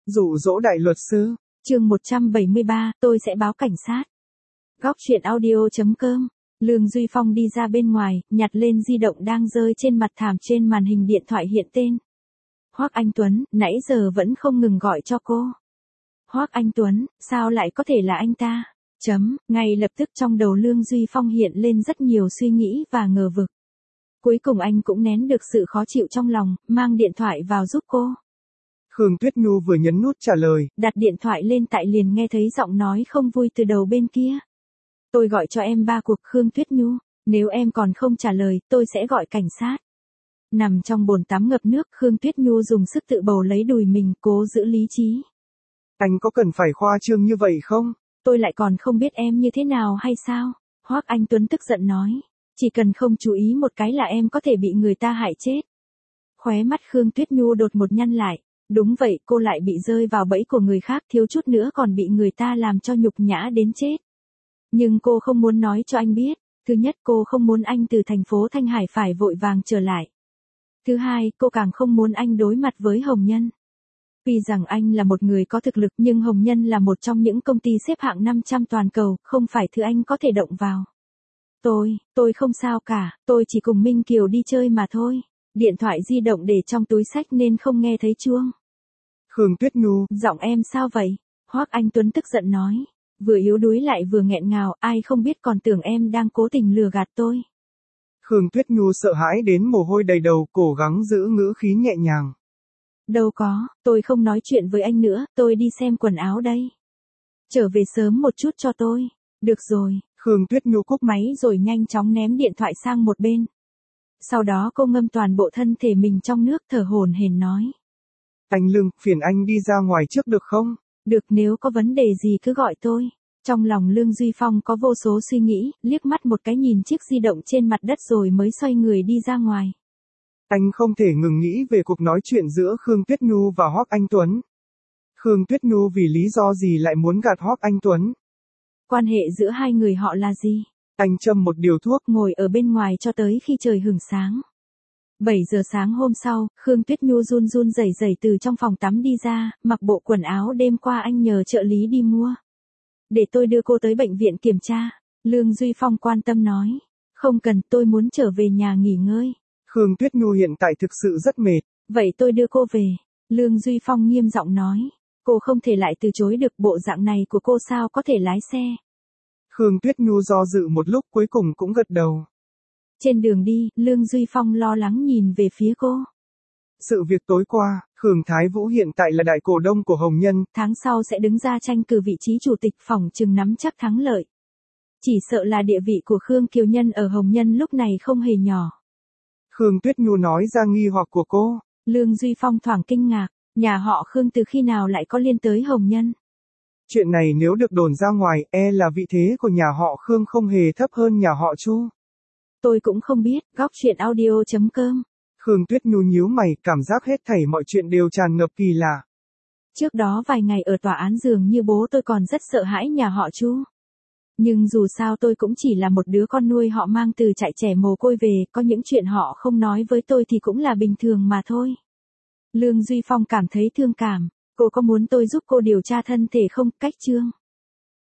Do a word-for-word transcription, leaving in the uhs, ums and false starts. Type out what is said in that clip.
Dụ dỗ đại luật sư. Chương một trăm bảy mươi ba, tôi sẽ báo cảnh sát. Góc truyện audio chấm com. Lương Duy Phong đi ra bên ngoài, nhặt lên di động đang rơi trên mặt thảm, trên màn hình điện thoại hiện tên Hoắc Anh Tuấn, nãy giờ vẫn không ngừng gọi cho cô. Hoắc Anh Tuấn, sao lại có thể là anh ta? Chấm, ngay lập tức trong đầu Lương Duy Phong hiện lên rất nhiều suy nghĩ và ngờ vực. Cuối cùng anh cũng nén được sự khó chịu trong lòng, mang điện thoại vào giúp cô. Khương Tuyết Nhu vừa nhấn nút trả lời, đặt điện thoại lên tại liền nghe thấy giọng nói không vui từ đầu bên kia. Tôi gọi cho em ba cuộc Khương Tuyết Nhu, nếu em còn không trả lời, tôi sẽ gọi cảnh sát. Nằm trong bồn tắm ngập nước, Khương Tuyết Nhu dùng sức tự bầu lấy đùi mình, cố giữ lý trí. Anh có cần phải khoa trương như vậy không? Tôi lại còn không biết em như thế nào hay sao? Hoắc Anh Tuấn tức giận nói. Chỉ cần không chú ý một cái là em có thể bị người ta hại chết. Khóe mắt Khương Tuyết Nhu đột một nhăn lại. Đúng vậy, cô lại bị rơi vào bẫy của người khác, thiếu chút nữa còn bị người ta làm cho nhục nhã đến chết. Nhưng cô không muốn nói cho anh biết. Thứ nhất, cô không muốn anh từ thành phố Thanh Hải phải vội vàng trở lại. Thứ hai, cô càng không muốn anh đối mặt với Hồng Nhân. Vì rằng anh là một người có thực lực, nhưng Hồng Nhân là một trong những công ty xếp hạng năm trăm toàn cầu, không phải thứ anh có thể động vào. Tôi, tôi không sao cả, tôi chỉ cùng Minh Kiều đi chơi mà thôi. Điện thoại di động để trong túi xách nên không nghe thấy chuông. Khương Tuyết Nhu, giọng em sao vậy? Hoắc Anh Tuấn tức giận nói. Vừa yếu đuối lại vừa nghẹn ngào, ai không biết còn tưởng em đang cố tình lừa gạt tôi. Khương Tuyết Nhu sợ hãi đến mồ hôi đầy đầu, cố gắng giữ ngữ khí nhẹ nhàng. Đâu có, tôi không nói chuyện với anh nữa, tôi đi xem quần áo đây. Trở về sớm một chút cho tôi. Được rồi. Khương Tuyết Nhu cúp máy rồi nhanh chóng ném điện thoại sang một bên. Sau đó cô ngâm toàn bộ thân thể mình trong nước, thở hổn hển nói. Anh Lương, phiền anh đi ra ngoài trước được không? Được, nếu có vấn đề gì cứ gọi tôi. Trong lòng Lương Duy Phong có vô số suy nghĩ, liếc mắt một cái nhìn chiếc di động trên mặt đất rồi mới xoay người đi ra ngoài. Anh không thể ngừng nghĩ về cuộc nói chuyện giữa Khương Tuyết Nhu và Hoắc Anh Tuấn. Khương Tuyết Nhu vì lý do gì lại muốn gạt Hoắc Anh Tuấn? Quan hệ giữa hai người họ là gì? Anh châm một điều thuốc, ngồi ở bên ngoài cho tới khi trời hửng sáng. bảy giờ sáng hôm sau, Khương Tuyết Nhu run run rẩy rẩy từ trong phòng tắm đi ra, mặc bộ quần áo đêm qua anh nhờ trợ lý đi mua. Để tôi đưa cô tới bệnh viện kiểm tra. Lương Duy Phong quan tâm nói. Không cần, tôi muốn trở về nhà nghỉ ngơi. Khương Tuyết Nhu hiện tại thực sự rất mệt. Vậy tôi đưa cô về. Lương Duy Phong nghiêm giọng nói. Cô không thể lại từ chối được, bộ dạng này của cô sao có thể lái xe. Khương Tuyết Nhu do dự một lúc cuối cùng cũng gật đầu. Trên đường đi, Lương Duy Phong lo lắng nhìn về phía cô. Sự việc tối qua, Khương Thái Vũ hiện tại là đại cổ đông của Hồng Nhân. Tháng sau sẽ đứng ra tranh cử vị trí chủ tịch, phỏng chừng nắm chắc thắng lợi. Chỉ sợ là địa vị của Khương Kiều Nhân ở Hồng Nhân lúc này không hề nhỏ. Khương Tuyết Nhu nói ra nghi hoặc của cô. Lương Duy Phong thoảng kinh ngạc, nhà họ Khương từ khi nào lại có liên tới Hồng Nhân? Chuyện này nếu được đồn ra ngoài, e là vị thế của nhà họ Khương không hề thấp hơn nhà họ Chu. Tôi cũng không biết, góc truyện audio chấm com. Khương Tuyết Nhu nhíu mày, cảm giác hết thảy mọi chuyện đều tràn ngập kỳ lạ. Trước đó vài ngày ở tòa án dường như bố tôi còn rất sợ hãi nhà họ Chu. Nhưng dù sao tôi cũng chỉ là một đứa con nuôi họ mang từ trại trẻ mồ côi về, có những chuyện họ không nói với tôi thì cũng là bình thường mà thôi. Lương Duy Phong cảm thấy thương cảm. Cô có muốn tôi giúp cô điều tra thân thể không? Cách chương.